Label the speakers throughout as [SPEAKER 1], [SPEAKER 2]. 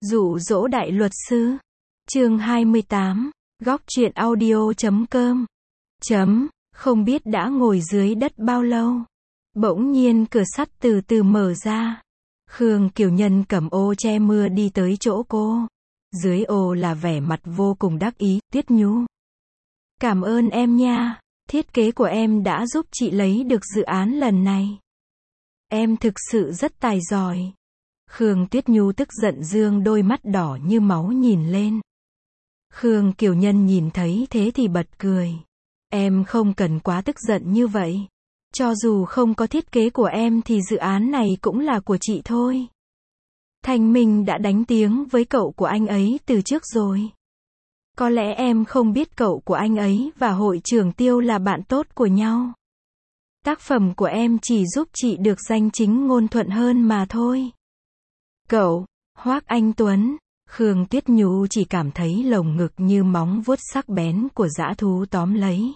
[SPEAKER 1] Dụ dỗ đại luật sư. Chương 28. Góc truyện audio.com. Không biết đã ngồi dưới đất bao lâu. Bỗng nhiên cửa sắt từ từ mở ra. Khương Kiều Nhân cầm ô che mưa đi tới chỗ cô. Dưới ô là vẻ mặt vô cùng đắc ý, Tuyết Nhu. Cảm ơn em nha. Thiết kế của em đã giúp chị lấy được dự án lần này. Em thực sự rất tài giỏi. Khương Tuyết Nhu tức giận dương đôi mắt đỏ như máu nhìn lên. Khương Kiều Nhân nhìn thấy thế thì bật cười. Em không cần quá tức giận như vậy. Cho dù không có thiết kế của em thì dự án này cũng là của chị thôi. Thanh Minh đã đánh tiếng với cậu của anh ấy từ trước rồi. Có lẽ em không biết cậu của anh ấy và hội trưởng Tiêu là bạn tốt của nhau. Tác phẩm của em chỉ giúp chị được danh chính ngôn thuận hơn mà thôi. Cậu, Hoác Anh Tuấn. Khương Tuyết Nhu chỉ cảm thấy lồng ngực như móng vuốt sắc bén của dã thú tóm lấy.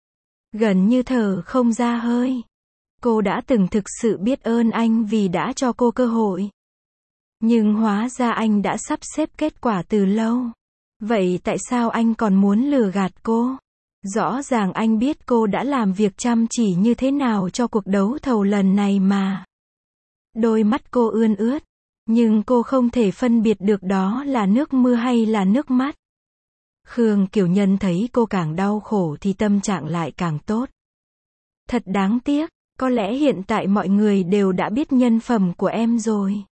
[SPEAKER 1] Gần như thở không ra hơi. Cô đã từng thực sự biết ơn anh vì đã cho cô cơ hội. Nhưng hóa ra anh đã sắp xếp kết quả từ lâu. Vậy tại sao anh còn muốn lừa gạt cô? Rõ ràng anh biết cô đã làm việc chăm chỉ như thế nào cho cuộc đấu thầu lần này mà. Đôi mắt cô ươn ướt. Nhưng cô không thể phân biệt được đó là nước mưa hay là nước mắt. Khương Kiều Nhân thấy cô càng đau khổ thì tâm trạng lại càng tốt. Thật đáng tiếc, có lẽ hiện tại mọi người đều đã biết nhân phẩm của em rồi.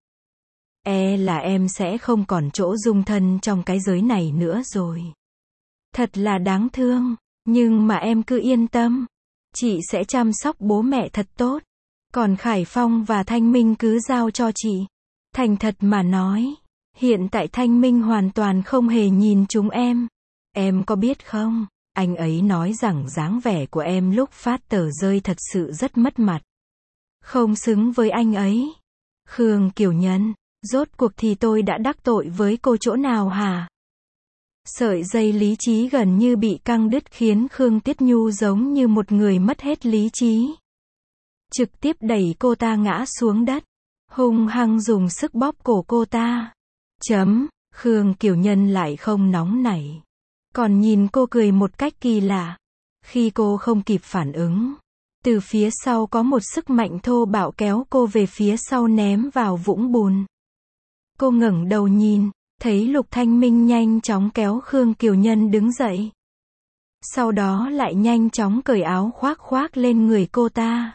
[SPEAKER 1] Là em sẽ không còn chỗ dung thân trong cái giới này nữa rồi. Thật là đáng thương, nhưng mà em cứ yên tâm. Chị sẽ chăm sóc bố mẹ thật tốt. Còn Khải Phong và Thanh Minh cứ giao cho chị. Thành thật mà nói, hiện tại Thanh Minh hoàn toàn không hề nhìn chúng em. Em có biết không, anh ấy nói rằng dáng vẻ của em lúc phát tờ rơi thật sự rất mất mặt. Không xứng với anh ấy. Khương Kiều Nhân, rốt cuộc thì tôi đã đắc tội với cô chỗ nào hả? Sợi dây lý trí gần như bị căng đứt khiến Khương Tuyết Nhu giống như một người mất hết lý trí. Trực tiếp đẩy cô ta ngã xuống đất. Hung hăng dùng sức bóp cổ cô ta. Khương Kiều Nhân lại không nóng nảy. Còn nhìn cô cười một cách kỳ lạ. Khi cô không kịp phản ứng, từ phía sau có một sức mạnh thô bạo kéo cô về phía sau ném vào vũng bùn. Cô ngẩng đầu nhìn, thấy Lục Thanh Minh nhanh chóng kéo Khương Kiều Nhân đứng dậy. Sau đó lại nhanh chóng cởi áo khoác lên người cô ta.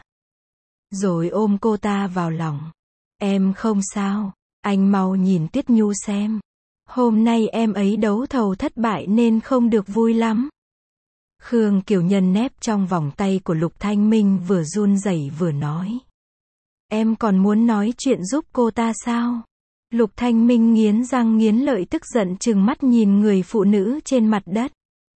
[SPEAKER 1] Rồi ôm cô ta vào lòng. Em không sao, anh mau nhìn Tuyết Nhu xem. Hôm nay em ấy đấu thầu thất bại nên không được vui lắm. Khương Kiều Nhân nép trong vòng tay của Lục Thanh Minh vừa run rẩy vừa nói. Em còn muốn nói chuyện giúp cô ta sao? Lục Thanh Minh nghiến răng nghiến lợi tức giận trừng mắt nhìn người phụ nữ trên mặt đất.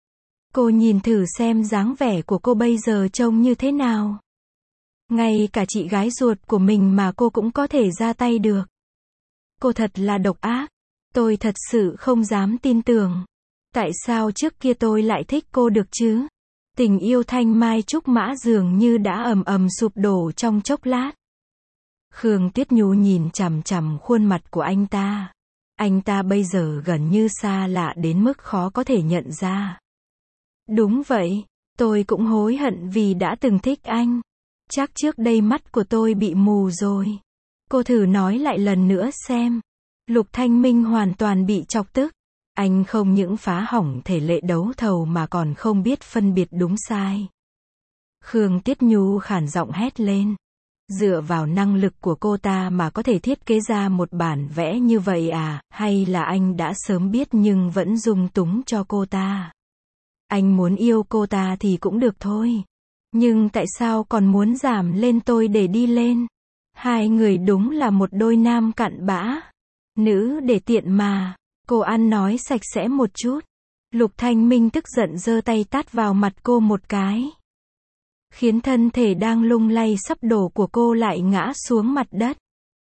[SPEAKER 1] Cô nhìn thử xem dáng vẻ của cô bây giờ trông như thế nào. Ngay cả chị gái ruột của mình mà cô cũng có thể ra tay được. Cô thật là độc ác. Tôi thật sự không dám tin tưởng. Tại sao trước kia tôi lại thích cô được chứ? Tình yêu thanh mai trúc mã dường như đã ầm ầm sụp đổ trong chốc lát. Khương Tuyết Nhu nhìn chằm chằm khuôn mặt của anh ta. Anh ta bây giờ gần như xa lạ đến mức khó có thể nhận ra. Đúng vậy, tôi cũng hối hận vì đã từng thích anh. Chắc trước đây mắt của tôi bị mù rồi. Cô thử nói lại lần nữa xem. Lục Thanh Minh hoàn toàn bị chọc tức. Anh không những phá hỏng thể lệ đấu thầu mà còn không biết phân biệt đúng sai. Khương Tuyết Nhu khản giọng hét lên. Dựa vào năng lực của cô ta mà có thể thiết kế ra một bản vẽ như vậy à, hay là anh đã sớm biết nhưng vẫn dung túng cho cô ta? Anh muốn yêu cô ta thì cũng được thôi. Nhưng tại sao còn muốn giảm lên tôi để đi lên? Hai người đúng là một đôi nam cặn bã. Nữ để tiện mà. Cô ăn nói sạch sẽ một chút. Lục Thanh Minh tức giận giơ tay tát vào mặt cô một cái. Khiến thân thể đang lung lay sắp đổ của cô lại ngã xuống mặt đất.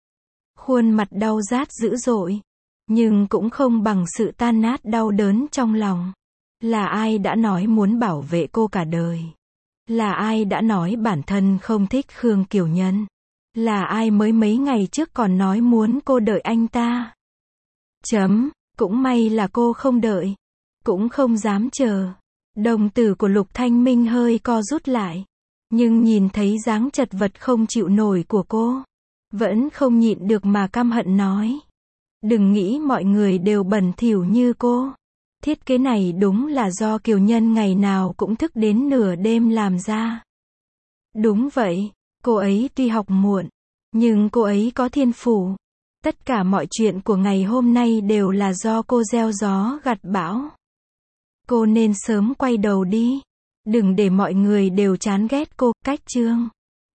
[SPEAKER 1] Khuôn mặt đau rát dữ dội. Nhưng cũng không bằng sự tan nát đau đớn trong lòng. Là ai đã nói muốn bảo vệ cô cả đời? Là ai đã nói bản thân không thích Khương Kiều Nhân? Là ai mới mấy ngày trước còn nói muốn cô đợi anh ta? Cũng may là cô không đợi. Cũng không dám chờ. Đồng tử của Lục Thanh Minh hơi co rút lại. Nhưng nhìn thấy dáng chật vật không chịu nổi của cô, vẫn không nhịn được mà căm hận nói. Đừng nghĩ mọi người đều bẩn thỉu như cô. Thiết kế này đúng là do Kiều Nhân ngày nào cũng thức đến nửa đêm làm ra. Đúng vậy, cô ấy tuy học muộn, nhưng cô ấy có thiên phú. Tất cả mọi chuyện của ngày hôm nay đều là do cô gieo gió gặt bão. Cô nên sớm quay đầu đi. Đừng để mọi người đều chán ghét cô, Cách Chương.